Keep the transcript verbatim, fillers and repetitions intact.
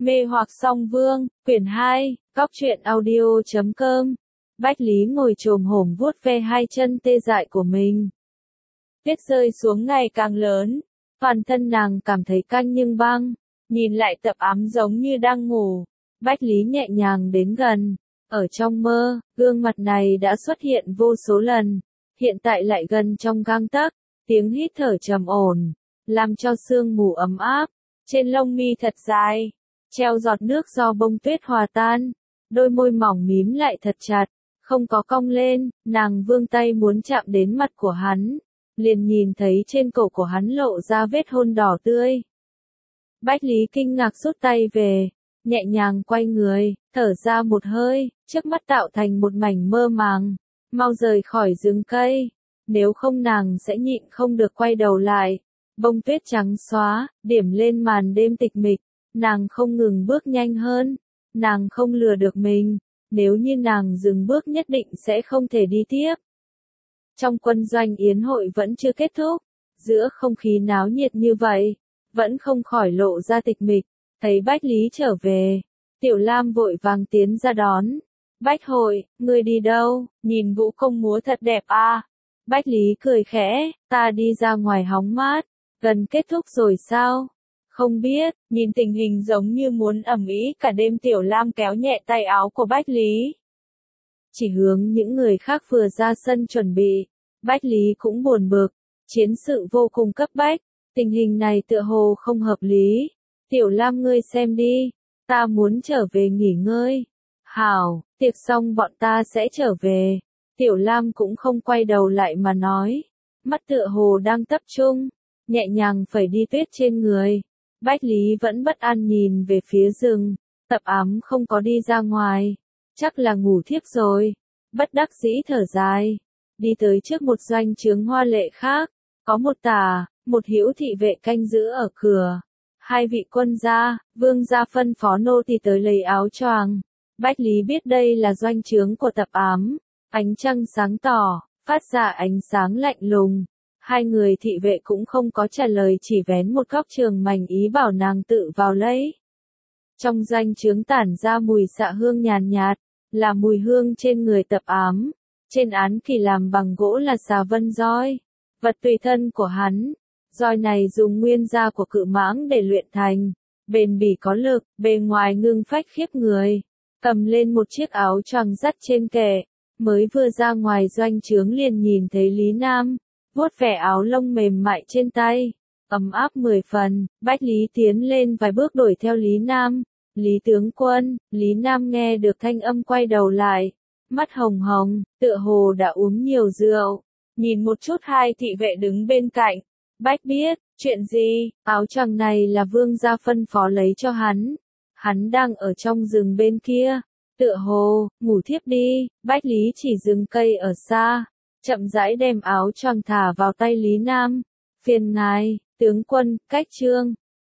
Mê hoặc song vương, quyển hai, góc truyện audio chấm com. Bách Lý ngồi chồm hổm vuốt ve hai chân tê dại của mình. Tuyết rơi xuống ngày càng lớn, toàn thân nàng cảm thấy căng nhưng băng, nhìn lại Tập Ám giống như đang ngủ. Bách Lý nhẹ nhàng đến gần, ở trong mơ, gương mặt này đã xuất hiện vô số lần, hiện tại lại gần trong gang tấc, tiếng hít thở trầm ổn, làm cho sương mù ấm áp, trên lông mi thật dài, treo giọt nước do bông tuyết hòa tan, đôi môi mỏng mím lại thật chặt, không có cong lên, nàng vươn tay muốn chạm đến mặt của hắn, liền nhìn thấy trên cổ của hắn lộ ra vết hôn đỏ tươi. Bách Lý kinh ngạc rút tay về, nhẹ nhàng quay người, thở ra một hơi, trước mắt tạo thành một mảnh mơ màng, mau rời khỏi rừng cây, nếu không nàng sẽ nhịn không được quay đầu lại. Bông tuyết trắng xóa, điểm lên màn đêm tịch mịch, nàng không ngừng bước nhanh hơn, nàng không lừa được mình, nếu như nàng dừng bước nhất định sẽ không thể đi tiếp. Trong quân doanh yến hội vẫn chưa kết thúc, giữa không khí náo nhiệt như vậy, vẫn không khỏi lộ ra tịch mịch, thấy Bách Lý trở về, Tiểu Lam vội vàng tiến ra đón. Bách hội, ngươi đi đâu, nhìn vũ công múa thật đẹp à? Bách Lý cười khẽ, ta đi ra ngoài hóng mát. Gần kết thúc rồi sao? Không biết, nhìn tình hình giống như muốn ầm ĩ cả đêm. Tiểu Lam kéo nhẹ tay áo của Bách Lý, chỉ hướng những người khác vừa ra sân chuẩn bị. Bách Lý cũng buồn bực, chiến sự vô cùng cấp bách, tình hình này tựa hồ không hợp lý. Tiểu Lam ngươi xem đi, ta muốn trở về nghỉ ngơi. Hảo, tiệc xong bọn ta sẽ trở về. Tiểu Lam cũng không quay đầu lại mà nói, mắt tựa hồ đang tập trung, nhẹ nhàng phẩy đi tuyết trên người. Bách Lý vẫn bất an nhìn về phía rừng, Tập Ám không có đi ra ngoài, chắc là ngủ thiếp rồi. Bất đắc dĩ thở dài, đi tới trước một doanh trướng hoa lệ khác, có một tả, một hữu thị vệ canh giữ ở cửa. Hai vị quân gia, vương gia phân phó nô tỳ tới lấy áo choàng. Bách Lý biết đây là doanh trướng của Tập Ám, ánh trăng sáng tỏ, phát ra ánh sáng lạnh lùng. Hai người thị vệ cũng không có trả lời, chỉ vén một góc trường mảnh ý bảo nàng tự vào lấy. Trong doanh trướng tản ra mùi xạ hương nhàn nhạt, là mùi hương trên người Tập Ám. Trên án kỳ làm bằng gỗ là xà vân roi, vật tùy thân của hắn. Roi này dùng nguyên da của cự mãng để luyện thành, bền bỉ có lực, bề ngoài ngưng phách khiếp người. Cầm lên một chiếc áo choàng dắt trên kệ, mới vừa ra ngoài doanh trướng liền nhìn thấy Lý Nam, vuốt vẻ áo lông mềm mại trên tay, ấm áp mười phần. Bách Lý tiến lên vài bước đuổi theo Lý Nam. Lý tướng quân. Lý Nam nghe được thanh âm quay đầu lại, mắt hồng hồng, tựa hồ đã uống nhiều rượu, nhìn một chút hai thị vệ đứng bên cạnh. Bách biết, chuyện gì? Áo choàng này là vương gia phân phó lấy cho hắn, hắn đang ở trong rừng bên kia, tựa hồ ngủ thiếp đi. Bách Lý chỉ dừng cây ở xa, chậm rãi đem áo choàng thả vào tay Lý Nam. Phiền ngài, tướng quân. Cách chương